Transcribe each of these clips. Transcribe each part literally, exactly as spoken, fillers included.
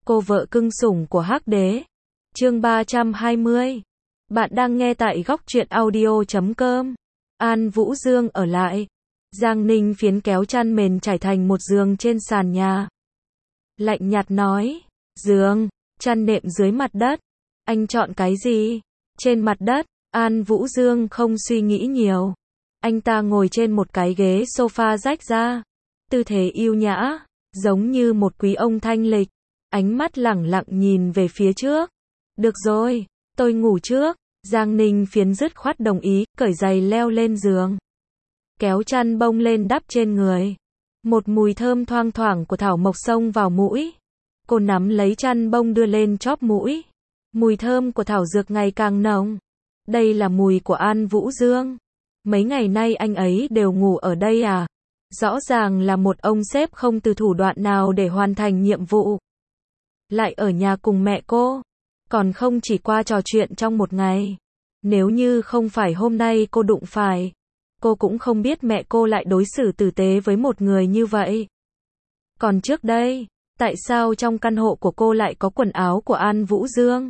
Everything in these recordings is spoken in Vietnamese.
cô vợ cưng sủng của Hắc Đế. Chương ba trăm hai mươi. Bạn đang nghe tại góc truyện audio chấm com. An Vũ Dương ở lại. Giang Ninh Phiến kéo chăn mền trải thành một giường trên sàn nhà. Lạnh nhạt nói, giường, chăn nệm dưới mặt đất. Anh chọn cái gì? Trên mặt đất. An Vũ Dương không suy nghĩ nhiều. Anh ta ngồi trên một cái ghế sofa rách ra. Tư thế yêu nhã, giống như một quý ông thanh lịch. Ánh mắt lẳng lặng nhìn về phía trước. Được rồi, tôi ngủ trước. Giang Ninh Phiến dứt khoát đồng ý, cởi giày leo lên giường. Kéo chăn bông lên đắp trên người. Một mùi thơm thoang thoảng của thảo mộc xông vào mũi. Cô nắm lấy chăn bông đưa lên chóp mũi. Mùi thơm của thảo dược ngày càng nồng. Đây là mùi của An Vũ Dương. Mấy ngày nay anh ấy đều ngủ ở đây à? Rõ ràng là một ông sếp không từ thủ đoạn nào để hoàn thành nhiệm vụ. Lại ở nhà cùng mẹ cô. Còn không chỉ qua trò chuyện trong một ngày. Nếu như không phải hôm nay cô đụng phải, cô cũng không biết mẹ cô lại đối xử tử tế với một người như vậy. Còn trước đây, tại sao trong căn hộ của cô lại có quần áo của An Vũ Dương?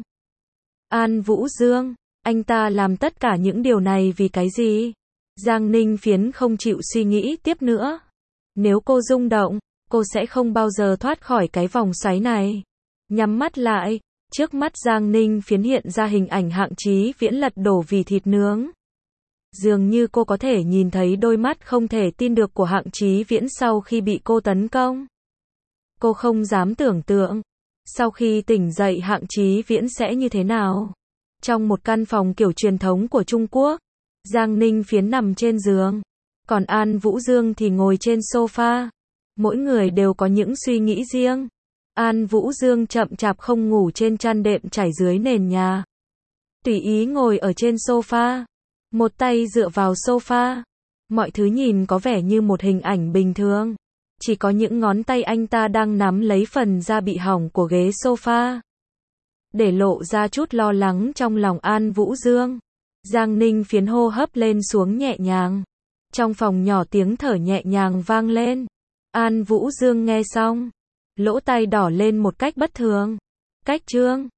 An Vũ Dương, anh ta làm tất cả những điều này vì cái gì? Giang Ninh Phiến không chịu suy nghĩ tiếp nữa. Nếu cô rung động, cô sẽ không bao giờ thoát khỏi cái vòng xoáy này. Nhắm mắt lại, trước mắt Giang Ninh Phiến hiện ra hình ảnh Hạng Chí Viễn lật đổ vì thịt nướng. Dường như cô có thể nhìn thấy đôi mắt không thể tin được của Hạng Chí Viễn sau khi bị cô tấn công. Cô không dám tưởng tượng, sau khi tỉnh dậy Hạng Chí Viễn sẽ như thế nào. Trong một căn phòng kiểu truyền thống của Trung Quốc, Giang Ninh Phiến nằm trên giường, còn An Vũ Dương thì ngồi trên sofa. Mỗi người đều có những suy nghĩ riêng. An Vũ Dương chậm chạp không ngủ trên chăn đệm trải dưới nền nhà. Tùy ý ngồi ở trên sofa, một tay dựa vào sofa. Mọi thứ nhìn có vẻ như một hình ảnh bình thường. Chỉ có những ngón tay anh ta đang nắm lấy phần da bị hỏng của ghế sofa. Để lộ ra chút lo lắng trong lòng An Vũ Dương. Giang Ninh Phiến hô hấp lên xuống nhẹ nhàng. Trong phòng nhỏ tiếng thở nhẹ nhàng vang lên. An Vũ Dương nghe xong, lỗ tai đỏ lên một cách bất thường. Cách trương,